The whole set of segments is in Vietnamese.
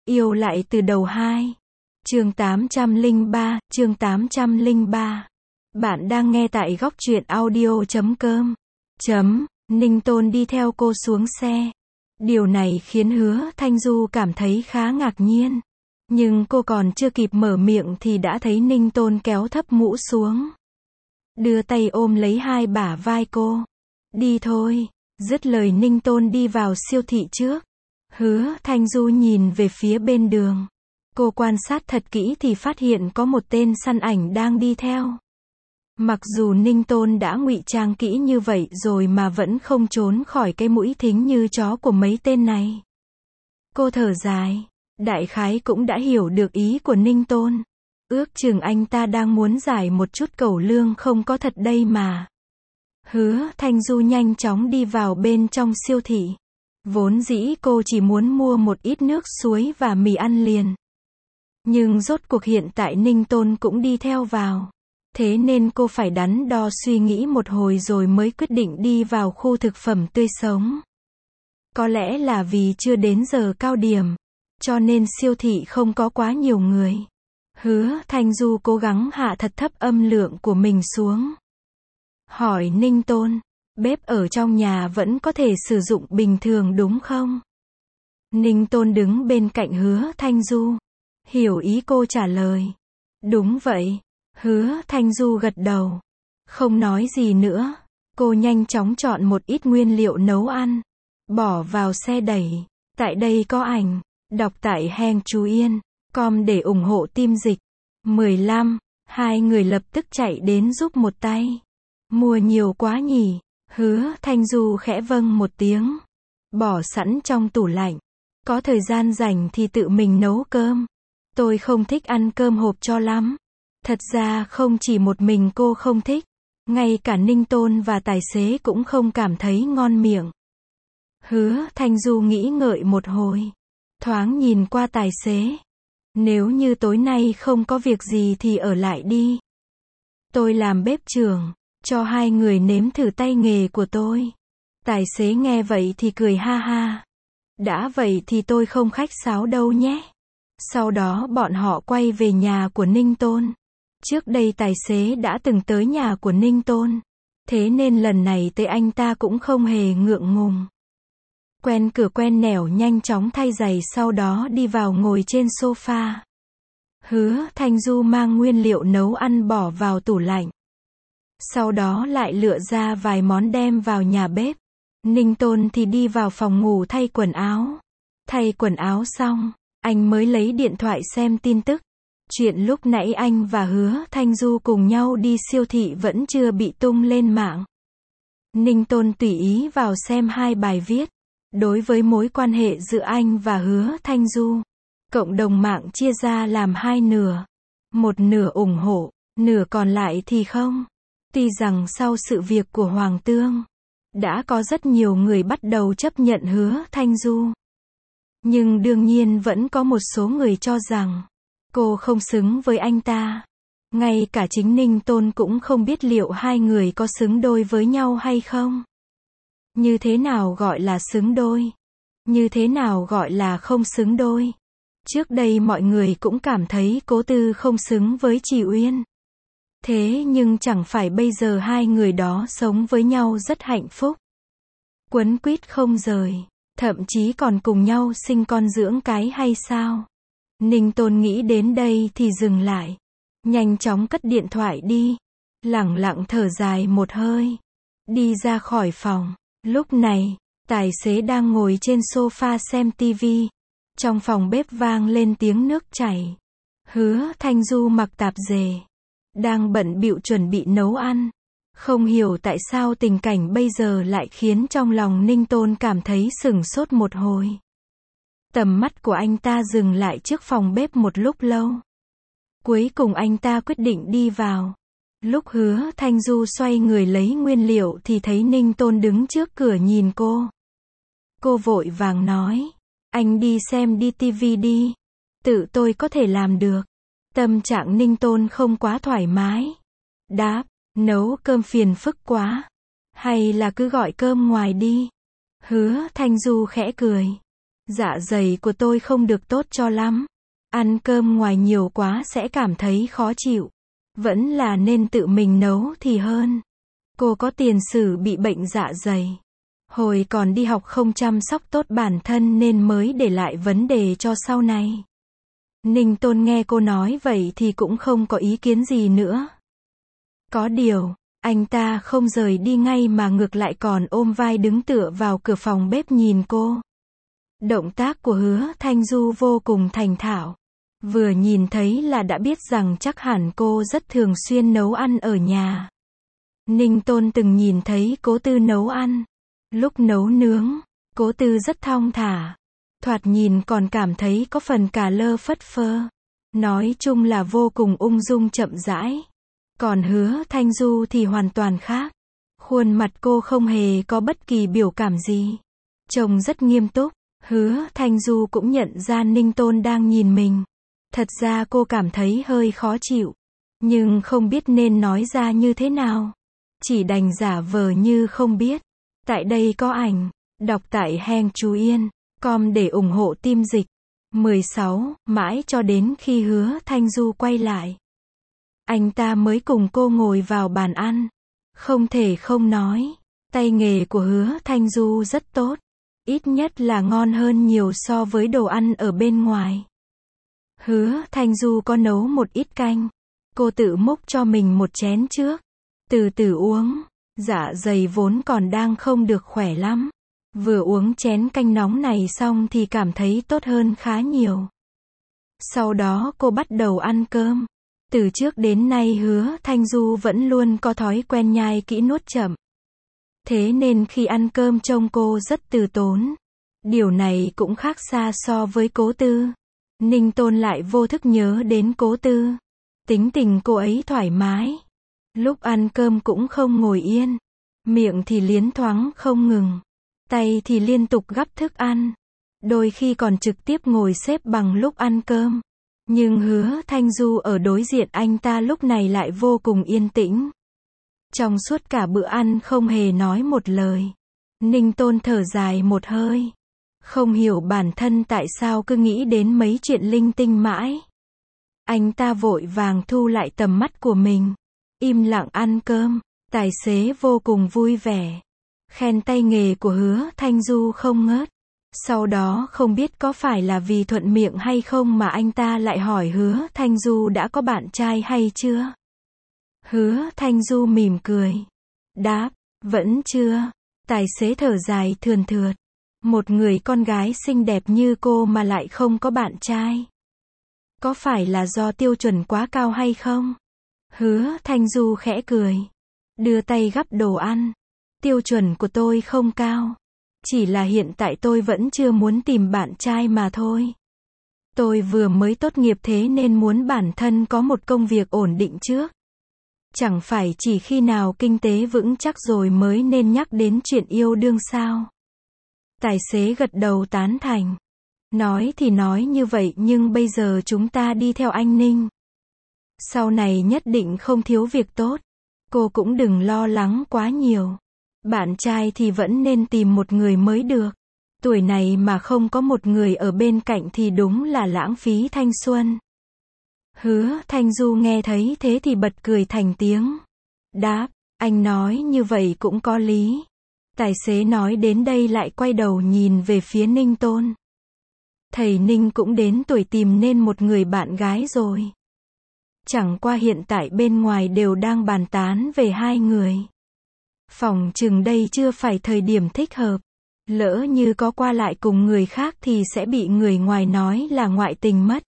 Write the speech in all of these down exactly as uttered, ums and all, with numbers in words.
Yêu lại từ đầu hai. Chương tám trăm lẻ ba, chương tám trăm lẻ ba. Bạn đang nghe tại góc truyện audio chấm com. Chấm, Ninh Tôn đi theo cô xuống xe. Điều này khiến Hứa Thanh Du cảm thấy khá ngạc nhiên. Nhưng cô còn chưa kịp mở miệng thì đã thấy Ninh Tôn kéo thấp mũ xuống. Đưa tay ôm lấy hai bả vai cô. Đi thôi. Dứt lời Ninh Tôn đi vào siêu thị trước. Hứa Thanh Du nhìn về phía bên đường. Cô quan sát thật kỹ thì phát hiện có một tên săn ảnh đang đi theo. Mặc dù Ninh Tôn đã ngụy trang kỹ như vậy rồi mà vẫn không trốn khỏi cái mũi thính như chó của mấy tên này. Cô thở dài. Đại khái cũng đã hiểu được ý của Ninh Tôn. Ước chừng anh ta đang muốn giải một chút cẩu lương không có thật đây mà. Hứa Thanh Du nhanh chóng đi vào bên trong siêu thị. Vốn dĩ cô chỉ muốn mua một ít nước suối và mì ăn liền. Nhưng rốt cuộc hiện tại Ninh Tôn cũng đi theo vào. Thế nên cô phải đắn đo suy nghĩ một hồi rồi mới quyết định đi vào khu thực phẩm tươi sống. Có lẽ là vì chưa đến giờ cao điểm, cho nên siêu thị không có quá nhiều người. Hứa Thanh Du cố gắng hạ thật thấp âm lượng của mình xuống. Hỏi Ninh Tôn, bếp ở trong nhà vẫn có thể sử dụng bình thường đúng không? Ninh Tôn đứng bên cạnh Hứa Thanh Du. Hiểu ý cô trả lời. Đúng vậy. Hứa Thanh Du gật đầu. Không nói gì nữa. Cô nhanh chóng chọn một ít nguyên liệu nấu ăn. Bỏ vào xe đẩy. Tại đây có ảnh. Đọc tại Heng Chú Yên. Com để ủng hộ team dịch. mười lăm. Hai người lập tức chạy đến giúp một tay. Mua nhiều quá nhỉ? Hứa Thanh Du khẽ vâng một tiếng. Bỏ sẵn trong tủ lạnh. Có thời gian rảnh thì tự mình nấu cơm. Tôi không thích ăn cơm hộp cho lắm. Thật ra không chỉ một mình cô không thích. Ngay cả Ninh Tôn và tài xế cũng không cảm thấy ngon miệng. Hứa Thanh Du nghĩ ngợi một hồi. Thoáng nhìn qua tài xế. Nếu như tối nay không có việc gì thì ở lại đi. Tôi làm bếp trưởng. Cho hai người nếm thử tay nghề của tôi. Tài xế nghe vậy thì cười ha ha. Đã vậy thì tôi không khách sáo đâu nhé. Sau đó bọn họ quay về nhà của Ninh Tôn. Trước đây tài xế đã từng tới nhà của Ninh Tôn. Thế nên lần này tới anh ta cũng không hề ngượng ngùng. Quen cửa quen nẻo nhanh chóng thay giày sau đó đi vào ngồi trên sofa. Hứa Thanh Du mang nguyên liệu nấu ăn bỏ vào tủ lạnh. Sau đó lại lựa ra vài món đem vào nhà bếp. Ninh Tôn thì đi vào phòng ngủ thay quần áo. Thay quần áo xong, anh mới lấy điện thoại xem tin tức. Chuyện lúc nãy anh và Hứa Thanh Du cùng nhau đi siêu thị vẫn chưa bị tung lên mạng. Ninh Tôn tùy ý vào xem hai bài viết. Đối với mối quan hệ giữa anh và Hứa Thanh Du, cộng đồng mạng chia ra làm hai nửa. Một nửa ủng hộ, nửa còn lại thì không. Tuy rằng sau sự việc của Hoàng Tương, đã có rất nhiều người bắt đầu chấp nhận Hứa Thanh Du. Nhưng đương nhiên vẫn có một số người cho rằng, cô không xứng với anh ta. Ngay cả chính Ninh Tôn cũng không biết liệu hai người có xứng đôi với nhau hay không. Như thế nào gọi là xứng đôi? Như thế nào gọi là không xứng đôi? Trước đây mọi người cũng cảm thấy Cố Tư không xứng với Trì Uyên. Thế nhưng chẳng phải bây giờ hai người đó sống với nhau rất hạnh phúc. Quấn quýt không rời. Thậm chí còn cùng nhau sinh con dưỡng cái hay sao? Ninh Tôn nghĩ đến đây thì dừng lại. Nhanh chóng cất điện thoại đi. Lẳng lặng thở dài một hơi. Đi ra khỏi phòng. Lúc này, tài xế đang ngồi trên sofa xem tivi. Trong phòng bếp vang lên tiếng nước chảy. Hứa Thanh Du mặc tạp dề. Đang bận bịu chuẩn bị nấu ăn. Không hiểu tại sao tình cảnh bây giờ lại khiến trong lòng Ninh Tôn cảm thấy sửng sốt một hồi. Tầm mắt của anh ta dừng lại trước phòng bếp một lúc lâu. Cuối cùng anh ta quyết định đi vào. Lúc Hứa Thanh Du xoay người lấy nguyên liệu thì thấy Ninh Tôn đứng trước cửa nhìn cô. Cô vội vàng nói. Anh đi xem đi tivi đi. Tự tôi có thể làm được. Tâm trạng Ninh Tôn không quá thoải mái. Đáp. Nấu cơm phiền phức quá. Hay là cứ gọi cơm ngoài đi. Hứa Thanh Du khẽ cười. Dạ dày của tôi không được tốt cho lắm. Ăn cơm ngoài nhiều quá sẽ cảm thấy khó chịu. Vẫn là nên tự mình nấu thì hơn. Cô có tiền sử bị bệnh dạ dày. Hồi còn đi học không chăm sóc tốt bản thân nên mới để lại vấn đề cho sau này. Ninh Tôn nghe cô nói vậy thì cũng không có ý kiến gì nữa. Có điều, anh ta không rời đi ngay mà ngược lại còn ôm vai đứng tựa vào cửa phòng bếp nhìn cô. Động tác của Hứa Thanh Du vô cùng thành thạo. Vừa nhìn thấy là đã biết rằng chắc hẳn cô rất thường xuyên nấu ăn ở nhà. Ninh Tôn từng nhìn thấy Cố Tư nấu ăn. Lúc nấu nướng, Cố Tư rất thong thả. Thoạt nhìn còn cảm thấy có phần cà lơ phất phơ. Nói chung là vô cùng ung dung chậm rãi. Còn Hứa Thanh Du thì hoàn toàn khác. Khuôn mặt cô không hề có bất kỳ biểu cảm gì. Trông rất nghiêm túc. Hứa Thanh Du cũng nhận ra Ninh Tôn đang nhìn mình. Thật ra cô cảm thấy hơi khó chịu. Nhưng không biết nên nói ra như thế nào. Chỉ đành giả vờ như không biết. Tại đây có ảnh. Đọc tại Heng Chú Yên. Com để ủng hộ team dịch. mười sáu, mãi cho đến khi Hứa Thanh Du quay lại. Anh ta mới cùng cô ngồi vào bàn ăn. Không thể không nói. Tay nghề của Hứa Thanh Du rất tốt. Ít nhất là ngon hơn nhiều so với đồ ăn ở bên ngoài. Hứa Thanh Du có nấu một ít canh. Cô tự múc cho mình một chén trước. Từ từ uống. Dạ dày vốn còn đang không được khỏe lắm. Vừa uống chén canh nóng này xong thì cảm thấy tốt hơn khá nhiều. Sau đó cô bắt đầu ăn cơm. Từ trước đến nay Hứa Thanh Du vẫn luôn có thói quen nhai kỹ nuốt chậm. Thế nên khi ăn cơm trông cô rất từ tốn. Điều này cũng khác xa so với Cố Tư. Ninh Tôn lại vô thức nhớ đến Cố Tư. Tính tình cô ấy thoải mái. Lúc ăn cơm cũng không ngồi yên. Miệng thì liến thoáng không ngừng. Tay thì liên tục gắp thức ăn. Đôi khi còn trực tiếp ngồi xếp bằng lúc ăn cơm. Nhưng Hứa Thanh Du ở đối diện anh ta lúc này lại vô cùng yên tĩnh. Trong suốt cả bữa ăn không hề nói một lời. Ninh Tôn thở dài một hơi. Không hiểu bản thân tại sao cứ nghĩ đến mấy chuyện linh tinh mãi. Anh ta vội vàng thu lại tầm mắt của mình. Im lặng ăn cơm. Tài xế vô cùng vui vẻ. Khen tay nghề của Hứa Thanh Du không ngớt. Sau đó không biết có phải là vì thuận miệng hay không mà anh ta lại hỏi Hứa Thanh Du đã có bạn trai hay chưa. Hứa Thanh Du mỉm cười. Đáp, vẫn chưa. Tài xế thở dài thườn thượt. Một người con gái xinh đẹp như cô mà lại không có bạn trai. Có phải là do tiêu chuẩn quá cao hay không? Hứa Thanh Du khẽ cười. Đưa tay gắp đồ ăn. Tiêu chuẩn của tôi không cao. Chỉ là hiện tại tôi vẫn chưa muốn tìm bạn trai mà thôi. Tôi vừa mới tốt nghiệp thế nên muốn bản thân có một công việc ổn định trước. Chẳng phải chỉ khi nào kinh tế vững chắc rồi mới nên nhắc đến chuyện yêu đương sao? Tài xế gật đầu tán thành. Nói thì nói như vậy nhưng bây giờ chúng ta đi theo anh Ninh. Sau này nhất định không thiếu việc tốt. Cô cũng đừng lo lắng quá nhiều. Bạn trai thì vẫn nên tìm một người mới được. Tuổi này mà không có một người ở bên cạnh thì đúng là lãng phí thanh xuân. Hứa Thanh Du nghe thấy thế thì bật cười thành tiếng. Đáp, anh nói như vậy cũng có lý. Tài xế nói đến đây lại quay đầu nhìn về phía Ninh Tôn. Thầy Ninh cũng đến tuổi tìm nên một người bạn gái rồi. Chẳng qua hiện tại bên ngoài đều đang bàn tán về hai người. Phòng chừng đây chưa phải thời điểm thích hợp. Lỡ như có qua lại cùng người khác thì sẽ bị người ngoài nói là ngoại tình mất.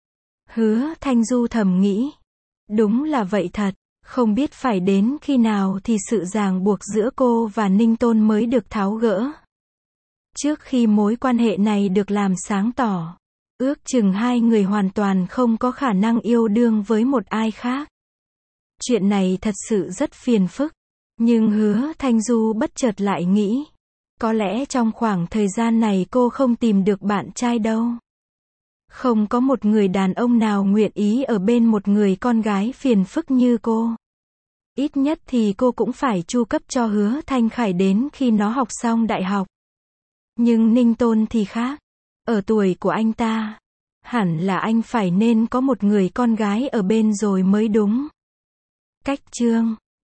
Hứa Thanh Du thầm nghĩ. Đúng là vậy thật. Không biết phải đến khi nào thì sự ràng buộc giữa cô và Ninh Tôn mới được tháo gỡ. Trước khi mối quan hệ này được làm sáng tỏ, ước chừng hai người hoàn toàn không có khả năng yêu đương với một ai khác. Chuyện này thật sự rất phiền phức. Nhưng Hứa Thanh Du bất chợt lại nghĩ. Có lẽ trong khoảng thời gian này cô không tìm được bạn trai đâu. Không có một người đàn ông nào nguyện ý ở bên một người con gái phiền phức như cô. Ít nhất thì cô cũng phải chu cấp cho Hứa Thanh Khải đến khi nó học xong đại học. Nhưng Ninh Tôn thì khác. Ở tuổi của anh ta, hẳn là anh phải nên có một người con gái ở bên rồi mới đúng. Cách chương